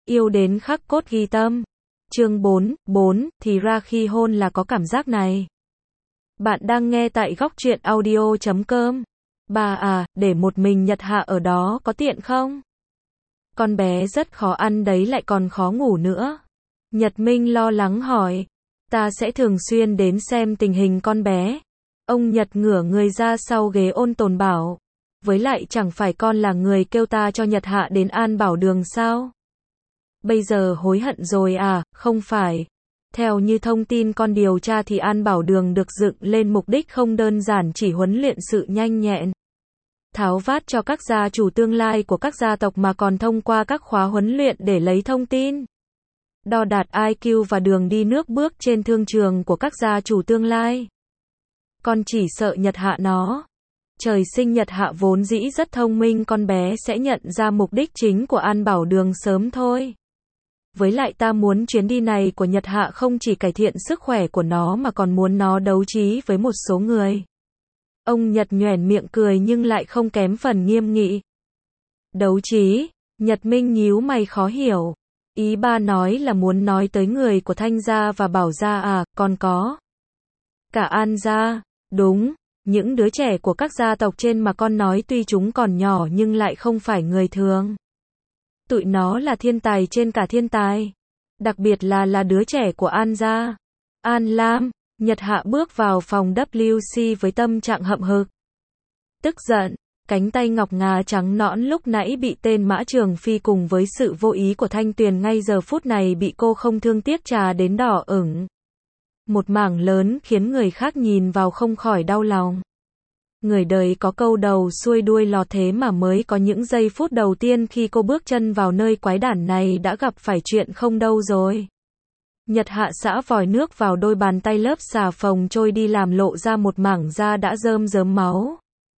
Yêu đến khắc cốt ghi tâm. Chương 4, thì ra khi hôn là có cảm giác này. Bạn đang nghe tại góc truyện audio.com. Bà à, để một mình Nhật Hạ ở đó có tiện không? Con bé rất khó ăn đấy lại còn khó ngủ nữa. Nhật Minh lo lắng hỏi. Ta sẽ thường xuyên đến xem tình hình con bé. Ông Nhật ngửa người ra sau ghế ôn tồn bảo. Với lại chẳng phải con là người kêu ta cho Nhật Hạ đến An Bảo Đường sao? Bây giờ hối hận rồi à? Không phải. Theo như thông tin con điều tra thì An Bảo Đường được dựng lên mục đích không đơn giản chỉ huấn luyện sự nhanh nhẹn, tháo vát cho các gia chủ tương lai của các gia tộc mà còn thông qua các khóa huấn luyện để lấy thông tin, đo đạt IQ và đường đi nước bước trên thương trường của các gia chủ tương lai. Con chỉ sợ Nhật Hạ nó. Trời sinh Nhật Hạ vốn dĩ rất thông minh, con bé sẽ nhận ra mục đích chính của An Bảo Đường sớm thôi. Với lại ta muốn chuyến đi này của Nhật Hạ không chỉ cải thiện sức khỏe của nó mà còn muốn nó đấu trí với một số người. Ông Nhật nhoẻn miệng cười nhưng lại không kém phần nghiêm nghị. Đấu trí? Nhật Minh nhíu mày khó hiểu. Ý ba nói là muốn nói tới người của Thanh gia và Bảo gia à, còn có cả An gia. Đúng, những đứa trẻ của các gia tộc trên mà con nói tuy chúng còn nhỏ nhưng lại không phải người thường. Tụi nó là thiên tài trên cả thiên tài. Đặc biệt là đứa trẻ của An gia. An Lam. Nhật Hạ bước vào phòng WC với tâm trạng hậm hực. Tức giận, cánh tay ngọc ngà trắng nõn lúc nãy bị tên Mã Trường Phi cùng với sự vô ý của Thanh Tuyền ngay giờ phút này bị cô không thương tiếc trà đến đỏ ửng. Một mảng lớn khiến người khác nhìn vào không khỏi đau lòng. Người đời có câu đầu xuôi đuôi lọt, thế mà mới có những giây phút đầu tiên khi cô bước chân vào nơi quái đản này đã gặp phải chuyện không đâu rồi. Nhật Hạ xả vòi nước vào đôi bàn tay, lớp xà phòng trôi đi làm lộ ra một mảng da đã rơm rớm máu.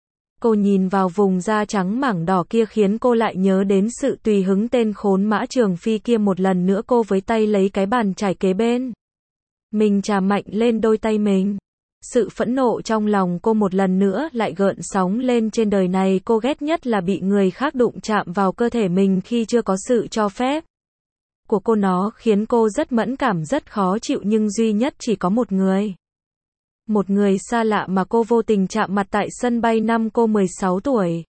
Cô nhìn vào vùng da trắng mảng đỏ kia khiến cô lại nhớ đến sự tùy hứng tên khốn Mã Trường Phi kia một lần nữa. Cô với tay lấy cái bàn chải kế bên mình chà mạnh lên đôi tay mình. Sự phẫn nộ trong lòng cô một lần nữa lại gợn sóng lên. Trên đời này cô ghét nhất là bị người khác đụng chạm vào cơ thể mình khi chưa có sự cho phép của cô. Nó khiến cô rất mẫn cảm, rất khó chịu, nhưng duy nhất chỉ có một người. Một người xa lạ mà cô vô tình chạm mặt tại sân bay năm cô 16 tuổi.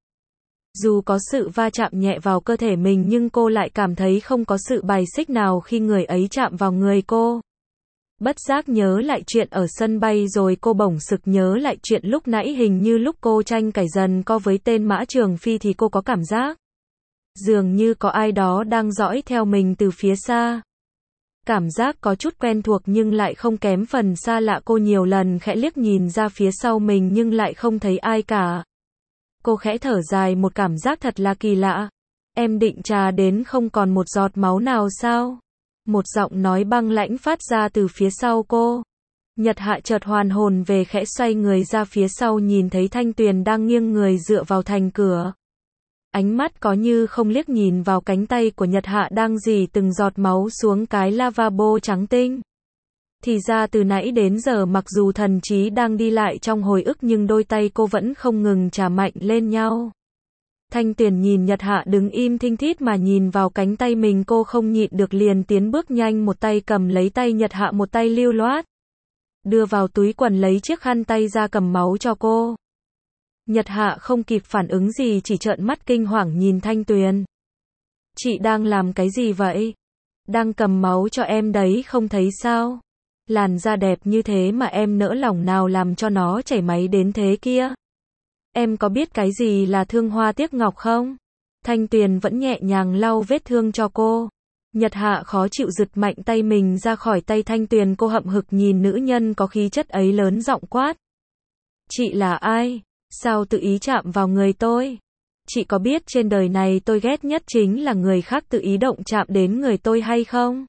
Dù có sự va chạm nhẹ vào cơ thể mình nhưng cô lại cảm thấy không có sự bài xích nào khi người ấy chạm vào người cô. Bất giác nhớ lại chuyện ở sân bay rồi cô bỗng sực nhớ lại chuyện lúc nãy. Hình như lúc cô tranh cãi dần co với tên Mã Trường Phi thì cô có cảm giác dường như có ai đó đang dõi theo mình từ phía xa. Cảm giác có chút quen thuộc nhưng lại không kém phần xa lạ. Cô nhiều lần khẽ liếc nhìn ra phía sau mình nhưng lại không thấy ai cả. Cô khẽ thở dài, một cảm giác thật là kỳ lạ. Em định trà đến không còn một giọt máu nào sao? Một giọng nói băng lãnh phát ra từ phía sau cô. Nhật Hạ chợt hoàn hồn về, khẽ xoay người ra phía sau nhìn thấy Thanh Tuyền đang nghiêng người dựa vào thành cửa. Ánh mắt có như không liếc nhìn vào cánh tay của Nhật Hạ đang rỉ từng giọt máu xuống cái lavabo trắng tinh. Thì ra từ nãy đến giờ mặc dù thần trí đang đi lại trong hồi ức nhưng đôi tay cô vẫn không ngừng chà mạnh lên nhau. Thanh Tuyền nhìn Nhật Hạ đứng im thinh thít mà nhìn vào cánh tay mình, cô không nhịn được liền tiến bước nhanh, một tay cầm lấy tay Nhật Hạ, một tay lưu loát đưa vào túi quần lấy chiếc khăn tay ra cầm máu cho cô. Nhật Hạ không kịp phản ứng gì, chỉ trợn mắt kinh hoàng nhìn Thanh Tuyền. Chị đang làm cái gì vậy? Đang cầm máu cho em đấy, không thấy sao? Làn da đẹp như thế mà em nỡ lòng nào làm cho nó chảy máu đến thế kia? Em có biết cái gì là thương hoa tiếc ngọc không? Thanh Tuyền vẫn nhẹ nhàng lau vết thương cho cô. Nhật Hạ khó chịu giật mạnh tay mình ra khỏi tay Thanh Tuyền, cô hậm hực nhìn nữ nhân có khí chất ấy lớn giọng quát. Chị là ai? Sao tự ý chạm vào người tôi? Chị có biết trên đời này tôi ghét nhất chính là người khác tự ý động chạm đến người tôi hay không?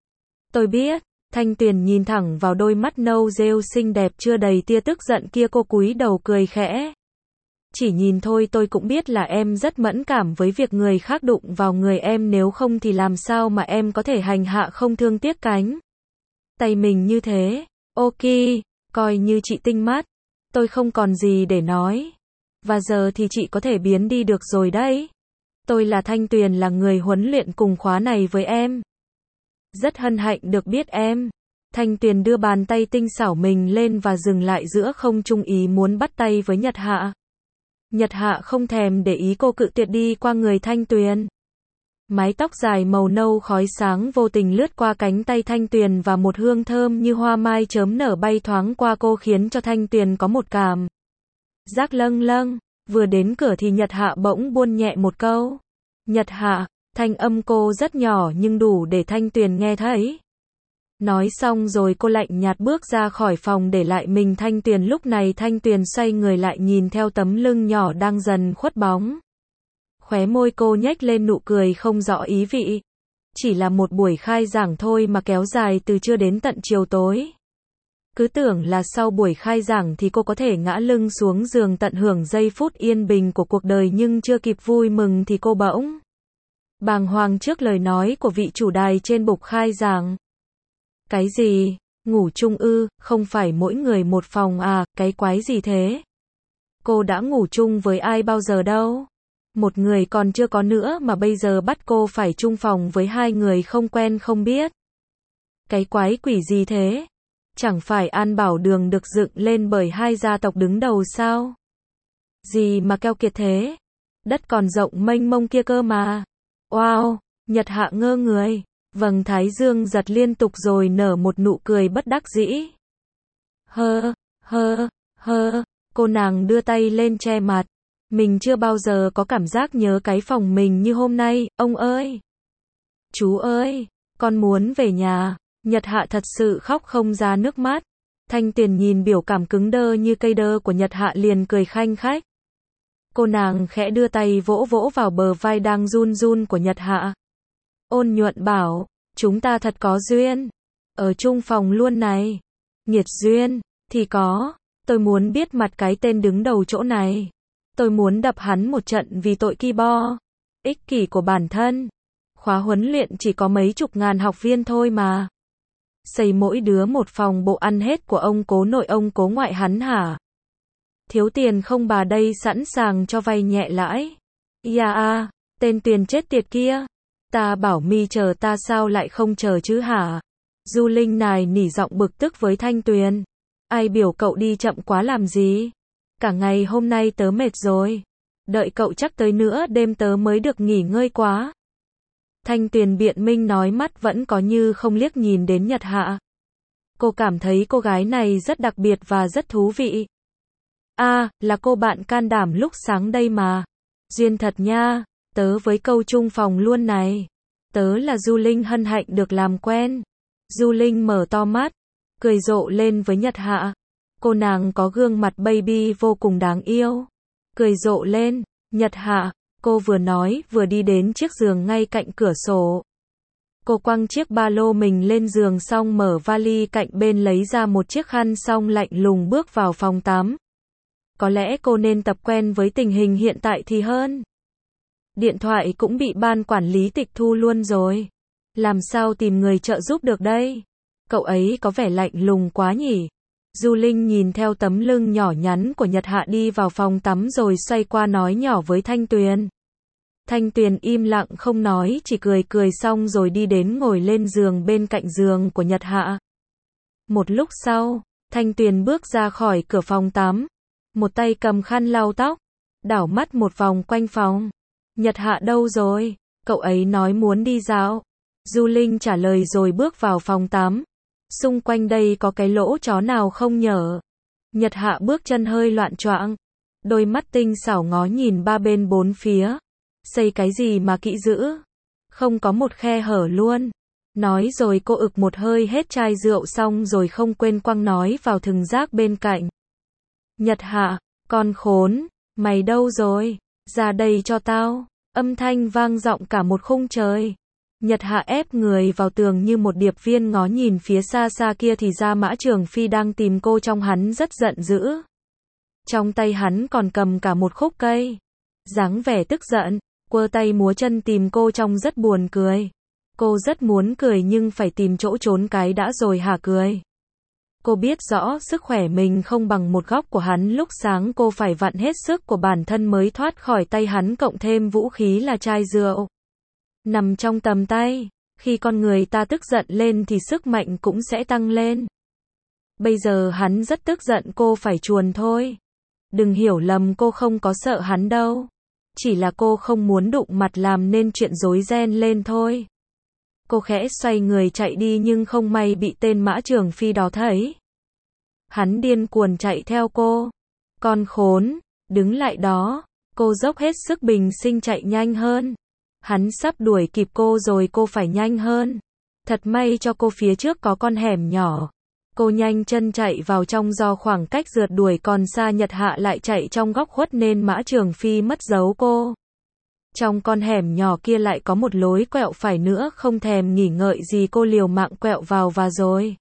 Tôi biết. Thanh Tuyền nhìn thẳng vào đôi mắt nâu rêu xinh đẹp chưa đầy tia tức giận kia, cô cúi đầu cười khẽ. Chỉ nhìn thôi tôi cũng biết là em rất mẫn cảm với việc người khác đụng vào người em, nếu không thì làm sao mà em có thể hành hạ không thương tiếc cánh tay mình như thế. Ok, coi như chị tinh mắt. Tôi không còn gì để nói. Và giờ thì chị có thể biến đi được rồi đấy. Tôi là Thanh Tuyền, là người huấn luyện cùng khóa này với em. Rất hân hạnh được biết em. Thanh Tuyền đưa bàn tay tinh xảo mình lên và dừng lại giữa không trung, ý muốn bắt tay với Nhật Hạ. Nhật Hạ không thèm để ý cô, cự tuyệt đi qua người Thanh Tuyền. Mái tóc dài màu nâu khói sáng vô tình lướt qua cánh tay Thanh Tuyền và một hương thơm như hoa mai chớm nở bay thoáng qua cô, khiến cho Thanh Tuyền có một cảm giác lâng lâng. Vừa đến cửa thì Nhật Hạ bỗng buôn nhẹ một câu. Nhật Hạ, thanh âm cô rất nhỏ nhưng đủ để Thanh Tuyền nghe thấy. Nói xong rồi cô lạnh nhạt bước ra khỏi phòng, để lại mình Thanh Tuyền. Lúc này Thanh Tuyền xoay người lại nhìn theo tấm lưng nhỏ đang dần khuất bóng. Khóe môi cô nhếch lên nụ cười không rõ ý vị. Chỉ là một buổi khai giảng thôi mà kéo dài từ trưa đến tận chiều tối. Cứ tưởng là sau buổi khai giảng thì cô có thể ngã lưng xuống giường tận hưởng giây phút yên bình của cuộc đời, nhưng chưa kịp vui mừng thì cô bỗng bàng hoàng trước lời nói của vị chủ đài trên bục khai giảng. Cái gì? Ngủ chung ư? Không phải mỗi người một phòng à? Cái quái gì thế? Cô đã ngủ chung với ai bao giờ đâu? Một người còn chưa có nữa mà bây giờ bắt cô phải chung phòng với hai người không quen không biết. Cái quái quỷ gì thế? Chẳng phải An Bảo Đường được dựng lên bởi hai gia tộc đứng đầu sao? Gì mà keo kiệt thế? Đất còn rộng mênh mông kia cơ mà. Wow! Nhật Hạ ngơ người. Vầng thái dương giật liên tục rồi nở một nụ cười bất đắc dĩ. Cô nàng đưa tay lên che mặt. Mình chưa bao giờ có cảm giác nhớ cái phòng mình như hôm nay. Ông ơi! Chú ơi! Con muốn về nhà. Nhật Hạ thật sự khóc không ra nước mắt. Thanh Tuyền nhìn biểu cảm cứng đơ như cây đơ của Nhật Hạ liền cười khanh khách. Cô nàng khẽ đưa tay vỗ vỗ vào bờ vai đang run run của Nhật Hạ. Ôn nhuận bảo, chúng ta thật có duyên. Ở chung phòng luôn này. Nghiệt duyên, thì có. Tôi muốn biết mặt cái tên đứng đầu chỗ này. Tôi muốn đập hắn một trận vì tội ki bo. Ích kỷ của bản thân. Khóa huấn luyện chỉ có mấy chục ngàn học viên thôi mà. Xây mỗi đứa một phòng bộ ăn hết của ông cố nội ông cố ngoại hắn hả? Thiếu tiền không bà đây sẵn sàng cho vay nhẹ lãi. À, tên Tuyền chết tiệt kia. Ta bảo mi chờ ta sao lại không chờ chứ hả? Du Linh nài nỉ giọng bực tức với Thanh Tuyền. Ai biểu cậu đi chậm quá làm gì? Cả ngày hôm nay tớ mệt rồi. Đợi cậu chắc tới nữa đêm tớ mới được nghỉ ngơi quá. Thanh Tuyền biện minh nói, mắt vẫn có như không liếc nhìn đến Nhật Hạ. Cô cảm thấy cô gái này rất đặc biệt và rất thú vị. À, là cô bạn can đảm lúc sáng đây mà. Duyên thật nha, tớ với câu chung phòng luôn này. Tớ là Du Linh, hân hạnh được làm quen. Du Linh mở to mắt, cười rộ lên với Nhật Hạ. Cô nàng có gương mặt baby vô cùng đáng yêu. Cười rộ lên, Nhật Hạ. Cô vừa nói vừa đi đến chiếc giường ngay cạnh cửa sổ. Cô quăng chiếc ba lô mình lên giường xong mở vali cạnh bên lấy ra một chiếc khăn xong lạnh lùng bước vào phòng tắm. Có lẽ cô nên tập quen với tình hình hiện tại thì hơn. Điện thoại cũng bị ban quản lý tịch thu luôn rồi. Làm sao tìm người trợ giúp được đây? Cậu ấy có vẻ lạnh lùng quá nhỉ? Du Linh nhìn theo tấm lưng nhỏ nhắn của Nhật Hạ đi vào phòng tắm rồi xoay qua nói nhỏ với Thanh Tuyền. Thanh Tuyền im lặng không nói, chỉ cười cười xong rồi đi đến ngồi lên giường bên cạnh giường của Nhật Hạ. Một lúc sau, Thanh Tuyền bước ra khỏi cửa phòng tắm. Một tay cầm khăn lau tóc, đảo mắt một vòng quanh phòng. Nhật Hạ đâu rồi? Cậu ấy nói muốn đi dạo. Du Linh trả lời rồi bước vào phòng tắm. Xung quanh đây có cái lỗ chó nào không nhở? Nhật Hạ bước chân hơi loạn choạng. Đôi mắt tinh xảo ngó nhìn ba bên bốn phía. Xây cái gì mà kỹ dữ? Không có một khe hở luôn. Nói rồi cô ực một hơi hết chai rượu xong rồi không quên quăng nói vào thùng rác bên cạnh. Nhật Hạ, con khốn, mày đâu rồi? Ra đây cho tao. Âm thanh vang vọng cả một khung trời. Nhật Hạ ép người vào tường như một điệp viên, ngó nhìn phía xa xa kia thì ra Mã Trường Phi đang tìm cô, trong hắn rất giận dữ. Trong tay hắn còn cầm cả một khúc cây. Dáng vẻ tức giận, quơ tay múa chân tìm cô trông rất buồn cười. Cô rất muốn cười nhưng phải tìm chỗ trốn cái đã rồi hả cười. Cô biết rõ sức khỏe mình không bằng một góc của hắn, lúc sáng cô phải vặn hết sức của bản thân mới thoát khỏi tay hắn, cộng thêm vũ khí là chai rượu nằm trong tầm tay. Khi con người ta tức giận lên thì sức mạnh cũng sẽ tăng lên. Bây giờ hắn rất tức giận, cô phải chuồn thôi. Đừng hiểu lầm, cô không có sợ hắn đâu. Chỉ là cô không muốn đụng mặt làm nên chuyện rối ren lên thôi. Cô khẽ xoay người chạy đi nhưng không may bị tên Mã Trường Phi đó thấy. Hắn điên cuồng chạy theo cô. Con khốn, đứng lại đó. Cô dốc hết sức bình sinh chạy nhanh hơn. Hắn sắp đuổi kịp cô rồi, cô phải nhanh hơn. Thật may cho cô phía trước có con hẻm nhỏ. Cô nhanh chân chạy vào trong, do khoảng cách rượt đuổi còn xa, Nhật Hạ lại chạy trong góc khuất nên Mã Trường Phi mất dấu cô. Trong con hẻm nhỏ kia lại có một lối quẹo phải nữa, không thèm nghỉ ngợi gì cô liều mạng quẹo vào và rồi.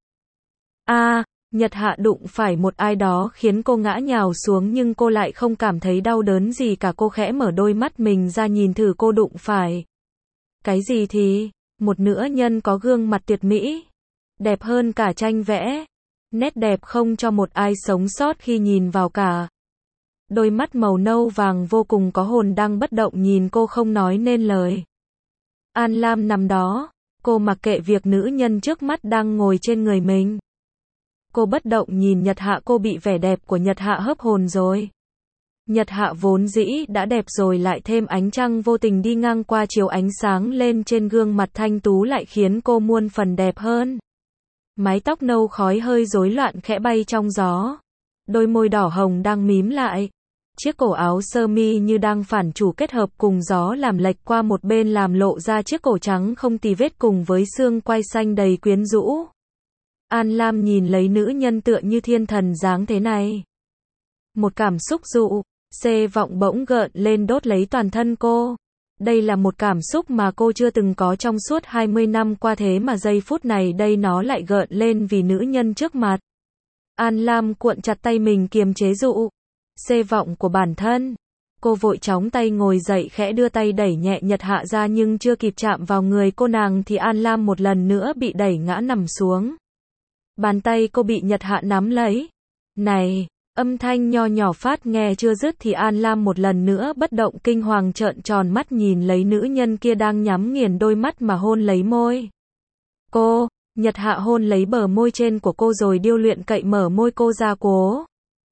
Nhật Hạ đụng phải một ai đó khiến cô ngã nhào xuống nhưng cô lại không cảm thấy đau đớn gì cả. Cô khẽ mở đôi mắt mình ra nhìn thử cô đụng phải cái gì thì một nữ nhân có gương mặt tuyệt mỹ, đẹp hơn cả tranh vẽ, nét đẹp không cho một ai sống sót khi nhìn vào cả. Đôi mắt màu nâu vàng vô cùng có hồn đang bất động nhìn cô không nói nên lời. An Lam nằm đó, cô mặc kệ việc nữ nhân trước mắt đang ngồi trên người mình. Cô bất động nhìn Nhật Hạ, cô bị vẻ đẹp của Nhật Hạ hấp hồn rồi. Nhật Hạ vốn dĩ đã đẹp rồi, lại thêm ánh trăng vô tình đi ngang qua chiếu ánh sáng lên trên gương mặt thanh tú lại khiến cô muôn phần đẹp hơn. Mái tóc nâu khói hơi rối loạn khẽ bay trong gió. Đôi môi đỏ hồng đang mím lại. Chiếc cổ áo sơ mi như đang phản chủ kết hợp cùng gió làm lệch qua một bên làm lộ ra chiếc cổ trắng không tì vết cùng với xương quai xanh đầy quyến rũ. An Lam nhìn lấy nữ nhân tựa như thiên thần dáng thế này. Một cảm xúc dụ vọng bỗng gợn lên đốt lấy toàn thân cô. Đây là một cảm xúc mà cô chưa từng có trong suốt 20 năm qua, thế mà giây phút này đây nó lại gợn lên vì nữ nhân trước mặt. An Lam cuộn chặt tay mình kiềm chế dụ vọng của bản thân. Cô vội chóng tay ngồi dậy, khẽ đưa tay đẩy nhẹ Nhật Hạ ra nhưng chưa kịp chạm vào người cô nàng thì An Lam một lần nữa bị đẩy ngã nằm xuống. Bàn tay cô bị Nhật Hạ nắm lấy. Này! Âm thanh nho nhỏ phát nghe chưa dứt thì An Lam một lần nữa bất động, kinh hoàng trợn tròn mắt nhìn lấy nữ nhân kia đang nhắm nghiền đôi mắt mà hôn lấy môi cô. Nhật Hạ hôn lấy bờ môi trên của cô rồi điêu luyện cậy mở môi cô ra, cố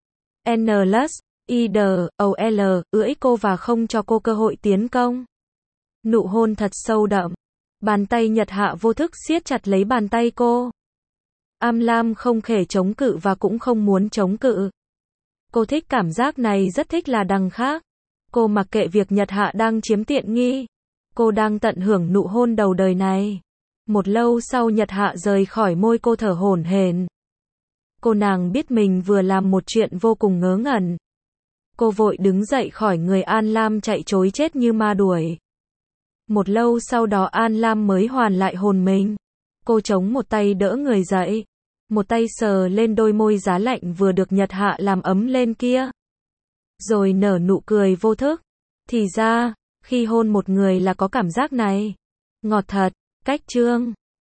ưỡi cô và không cho cô cơ hội tiến công. Nụ hôn thật sâu đậm. Bàn tay Nhật Hạ vô thức siết chặt lấy bàn tay cô. An Lam không thể chống cự và cũng không muốn chống cự. Cô thích cảm giác này, rất thích là đằng khác. Cô mặc kệ việc Nhật Hạ đang chiếm tiện nghi. Cô đang tận hưởng nụ hôn đầu đời này. Một lâu sau Nhật Hạ rời khỏi môi cô thở hổn hển. Cô nàng biết mình vừa làm một chuyện vô cùng ngớ ngẩn. Cô vội đứng dậy khỏi người An Lam chạy trối chết như ma đuổi. Một lâu sau đó An Lam mới hoàn lại hồn mình. Cô chống một tay đỡ người dậy. Một tay sờ lên đôi môi giá lạnh vừa được Nhật Hạ làm ấm lên kia. Rồi nở nụ cười vô thức. Thì ra, khi hôn một người là có cảm giác này. Ngọt thật. Cách chương